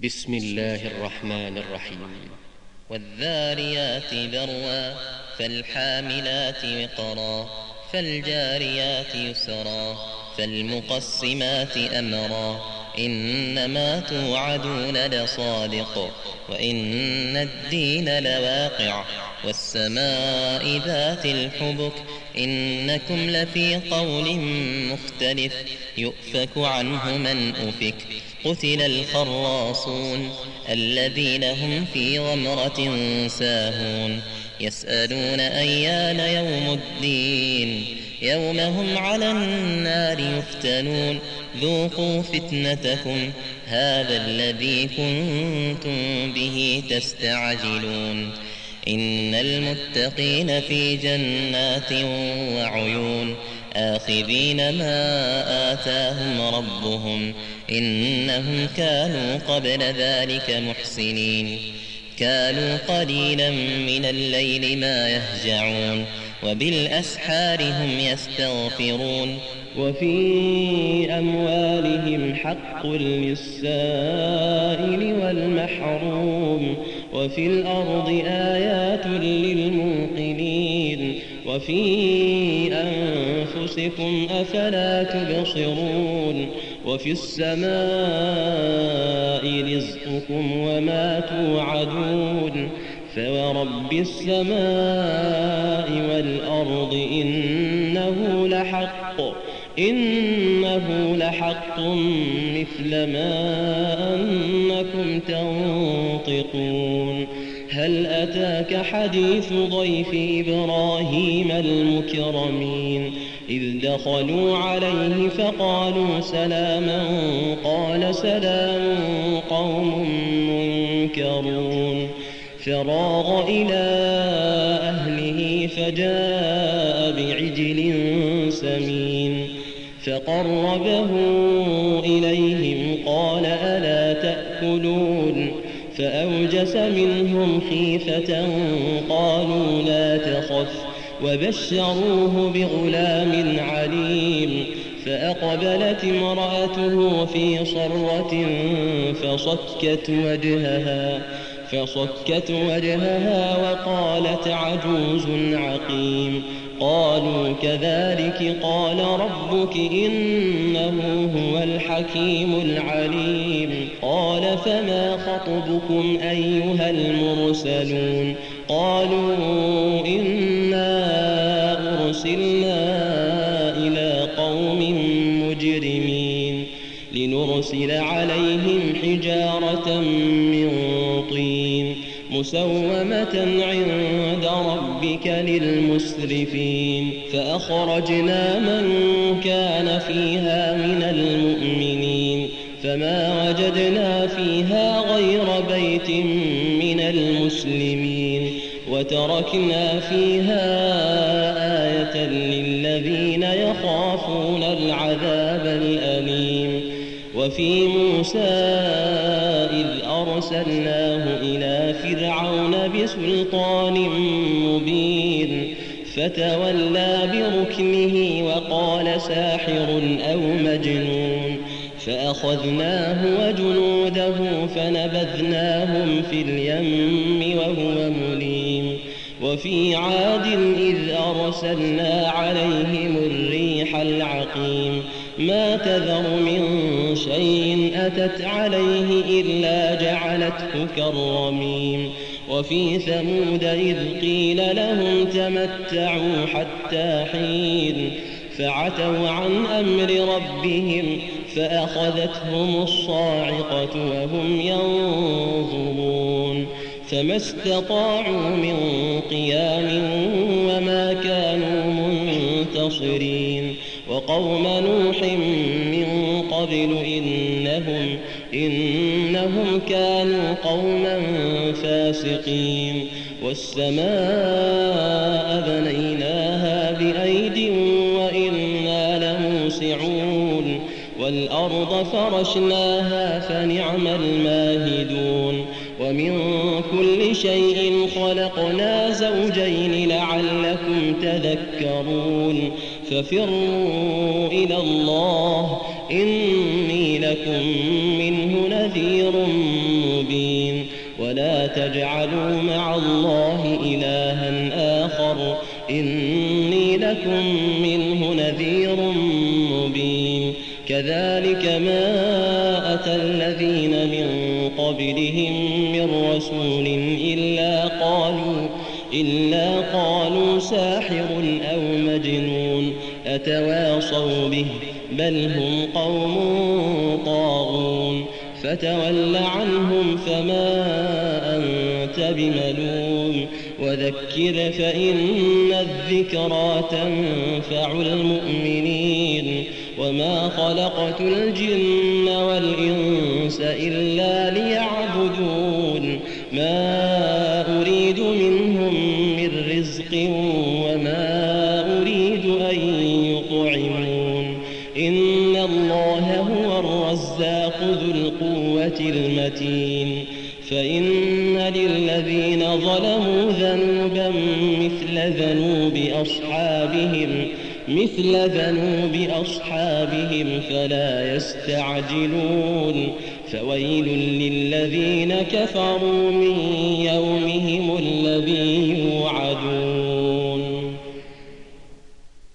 بسم الله الرحمن الرحيم. والذاريات ذروا فالحاملات وقرا فالجاريات يسرا فالمقسمات أمرا إنما توعدون لصادق وإن الدين لواقع والسماء ذات الحبك إنكم لفي قول مختلف يؤفك عنه من أفك قتل الخراصون الذين هم في غمرة ساهون يسألون أيان يوم الدين يوم هم على النار يفتنون ذوقوا فتنتكم هذا الذي كنتم به تستعجلون إن المتقين في جنات وعيون آخذين ما آتاهم ربهم إنهم كانوا قبل ذلك محسنين كانوا قليلا من الليل ما يهجعون وبالأسحار هم يستغفرون وفي أموالهم حق للسائل والمحروم وفي الأرض آيات للموقنين وفي أنفسكم أفلا تبصرون وفي السماء رزقكم وما توعدون فورب السماء والأرض إنه لحق مثل ما أنكم تنطقون هل أتاك حديث ضيف إبراهيم المكرمين إذ دخلوا عليه فقالوا سلاما قال سلام قوم منكرون فراغ إلى أهله فجاء بعجل سمين فقربه إليهم قال ألا تأكلون فأوجس منهم خيفة قالوا لا تخف وبشروه بغلام عليم فأقبلت امرأته في صرة فصكت وجهها وقالت عجوز عقيم قالوا كذلك قال ربك إنه هو الحكيم العليم قال فما خطبكم أيها المرسلون قالوا إنا أرسلنا إلى قوم مجرمين لنرسل عليهم حجارة من طين مسومة عند ربك للمسرفين فأخرجنا من كان فيها من المؤمنين فما وجدنا فيها غير بيت من المسلمين وتركنا فيها آية للذين يخافون العذاب الأليم وفي موسى إذ أرسلناه إلى فرعون بسلطان مبين فتولى بركنه وقال ساحر أو مجنون فأخذناه وجنوده فنبذناهم في اليم وهو مليم وفي عاد إذ أرسلنا عليهم الريح العقيم ما تذر من شيء أتت عليه إلا جعلته كالرميم وفي ثمود إذ قيل لهم تمتعوا حتى حين فعتوا عن أمر ربهم فأخذتهم الصاعقة وهم ينظرون فما استطاعوا من قيام وما كانوا منتصرين وقوم نوح من قبل إنهم كانوا قوما فاسقين والسماء بنيناها بأيد وإنا لموسعون والأرض فرشناها فنعم الماهدون ومن كل شيء خلقنا زوجين لعلكم تذكرون ففروا إلى الله إني لكم منه نذير نذير مبين ولا تجعلوا مع الله إلها آخر إني لكم منه نذير مبين كذلك ما أتى الذين من قبلهم من رسول إلا قالوا ساحر أو مجنون أتواصوا به بل هم قوم طاغون فتول عنهم فما أنت بملوم وذكر فإن الذكرى تنفع المؤمنين وما خلقت الجن والإنس إلا ليعبدون ما أريد منهم من رزق وما أريد أن يطعمون إن الله هو الرزاق ذو القوة المتين فإن للذين ظلموا ذنوبا مثل ذنوب أصحابهم فلا يستعجلون فويل للذين كفروا من يومهم الذي